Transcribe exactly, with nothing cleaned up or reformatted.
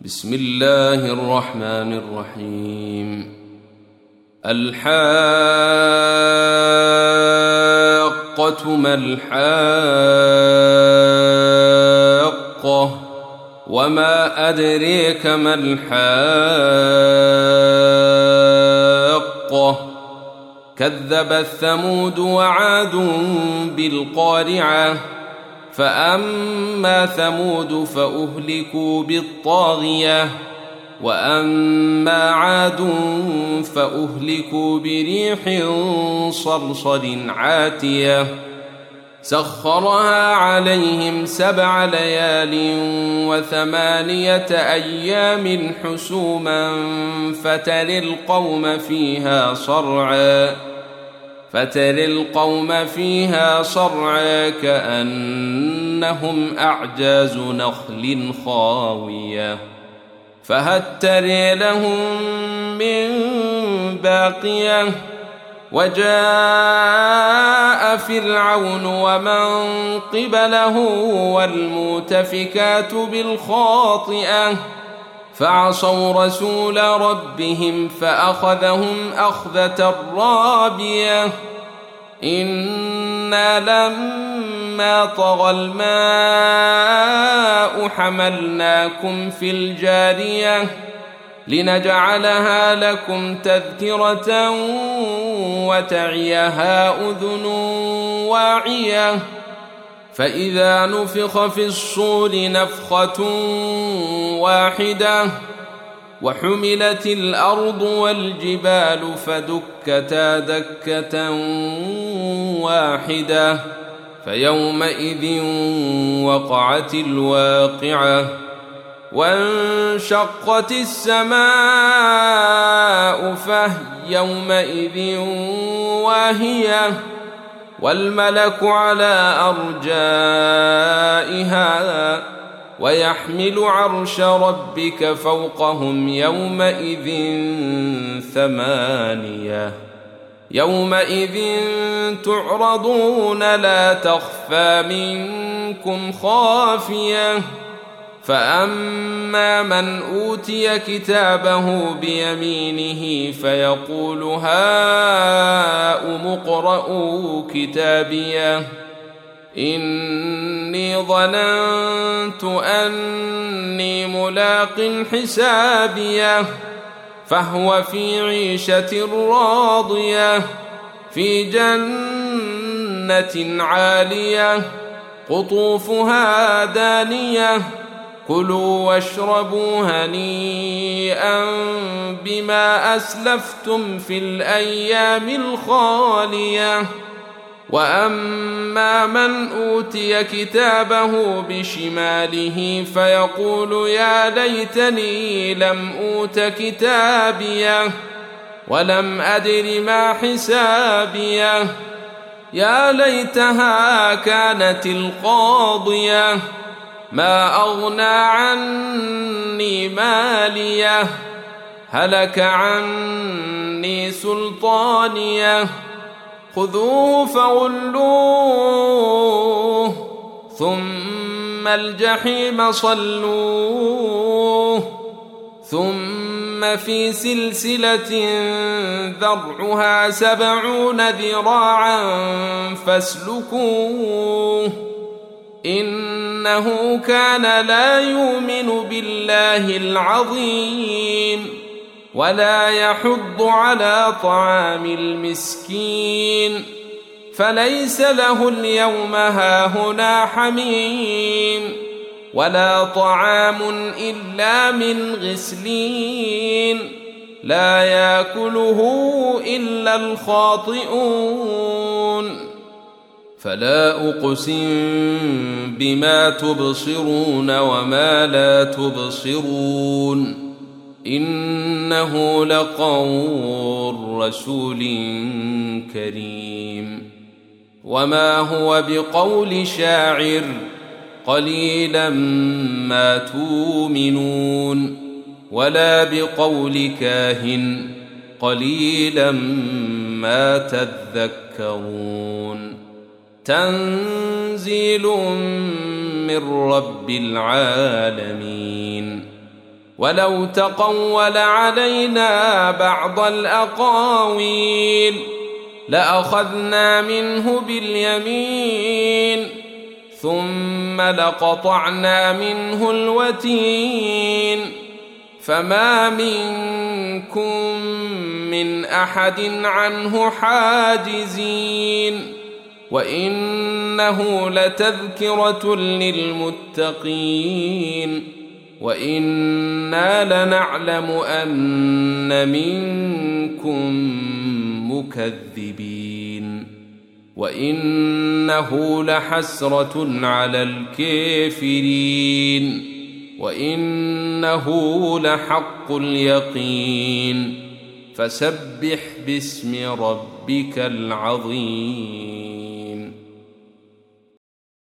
بسم الله الرحمن الرحيم. الحاقة ما الحاقة وما أدريك ما الحاقة كذبت ثمود وعاد بالقارعة فأما ثمود فأهلكوا بالطاغية وأما عاد فأهلكوا بريح صرصر عاتية سخرها عليهم سبع ليال وثمانية أيام حسوما فترى القوم فيها صرعا فترى القوم فيها صرعا كأنهم أعجاز نخل خاوية فهل ترى لهم من باقية وجاء فرعون ومن قبله والمؤتفكات بالخاطئة فعصوا رسول ربهم فأخذهم أخذة رابية إنا لما طغى الماء حملناكم في الجارية لنجعلها لكم تذكرة وتعيها أذن واعية فإذا نفخ في الصور نفخة واحدة وحملت الأرض والجبال فدكتا دكة واحدة فيومئذ وقعت الواقعة وانشقت السماء فهي يومئذ واهية والملك على أرجائها ويحمل عرش ربك فوقهم يومئذ ثمانية يومئذ تعرضون لا تخفى منكم خافية فأما من أوتي كتابه بيمينه فيقول هاؤم اقرءوا كتابيه إني ظننت أني ملاق حسابيه فهو في عيشة راضية في جنة عالية قطوفها دانية كلوا واشربوا هنيئا بما أسلفتم في الأيام الخالية وأما من أوتي كتابه بشماله فيقول يا ليتني لم أوت كتابيه ولم أدر ما حسابيه يا ليتها كانت القاضية ما أغنى عني ماليه هلك عني سلطانيه خذوه فغلوه ثم الجحيم صلوه ثم في سلسلة ذرعها سبعون ذراعا فاسلكوه إنه كان لا يؤمن بالله العظيم ولا يحض على طعام المسكين فليس له اليوم هاهنا حميم ولا طعام إلا من غسلين لا يأكله إلا الخاطئون فلا أقسم بما تبصرون وما لا تبصرون إنه لقول رسول كريم وما هو بقول شاعر قليلا ما تؤمنون ولا بقول كاهن قليلا ما تذكرون تنزيل من رب العالمين ولو تقول علينا بعض الأقاويل لأخذنا منه باليمين ثم لقطعنا منه الوتين فما منكم من أحد عنه حاجزين وإنه لتذكرة للمتقين وإنا لنعلم أن منكم مكذبين وإنه لحسرة على الكافرين وإنه لحق اليقين فسبح باسم ربك العظيم.